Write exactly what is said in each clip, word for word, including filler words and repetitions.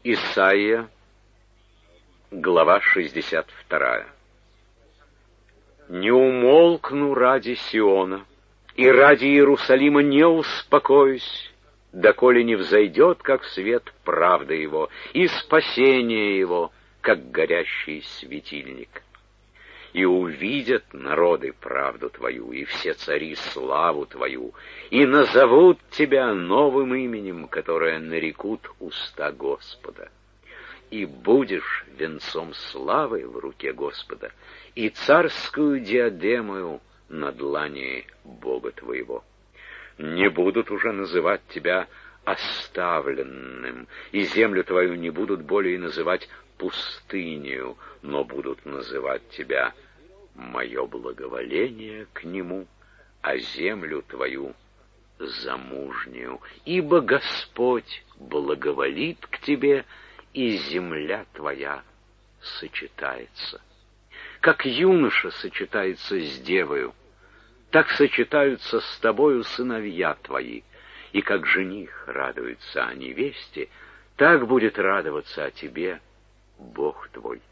Исайя, глава шестьдесят вторая. «Не умолкну ради Сиона, и ради Иерусалима не успокоюсь, доколе не взойдет, как свет, правда его, и спасение его, как горящий светильник. И увидят народы правду твою, и все цари славу твою, и назовут тебя новым именем, которое нарекут уста Господа. И будешь венцом славы в руке Господа, и царскую диадемою на длани Бога твоего. Не будут уже называть тебя оставленным, и землю твою не будут более называть пустынею, но будут называть тебя мое благоволение к нему, а землю твою замужнюю. Ибо Господь благоволит к тебе, и земля твоя сочетается. Как юноша сочетается с девою, так сочетаются с тобою сыновья твои, и как жених радуется о невесте, так будет радоваться о тебе Бог твой.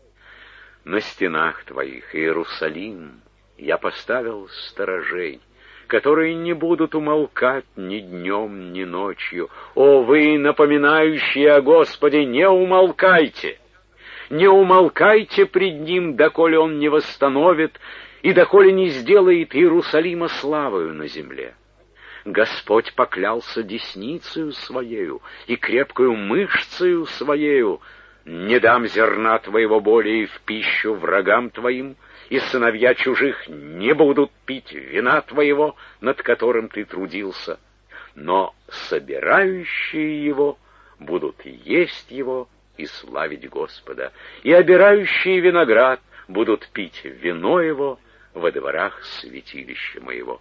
На стенах твоих, Иерусалим, я поставил сторожей, которые не будут умолкать ни днем, ни ночью. О, вы, напоминающие о Господе, не умолкайте! Не умолкайте пред Ним, доколе Он не восстановит и доколе не сделает Иерусалима славою на земле. Господь поклялся десницею Своею и крепкою мышцею Своею: не дам зерна твоего более в пищу врагам твоим, и сыновья чужих не будут пить вина твоего, над которым ты трудился, но собирающие его будут есть его и славить Господа, и обирающие виноград будут пить вино его во дворах святилища моего.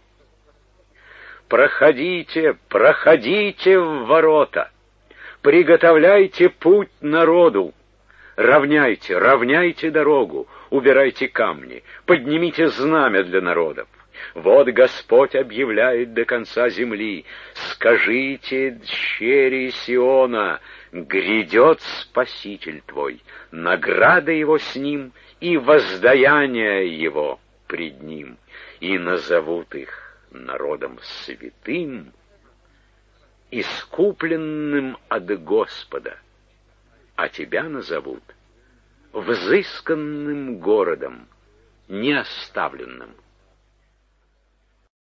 Проходите, проходите в ворота, приготовляйте путь народу, равняйте, равняйте дорогу, убирайте камни, поднимите знамя для народов. Вот Господь объявляет до конца земли: скажите дщери Сиона, грядет Спаситель твой, награда его с ним и воздаяние его пред ним, и назовут их народом святым, искупленным от Господа, а тебя назовут взысканным городом, неоставленным.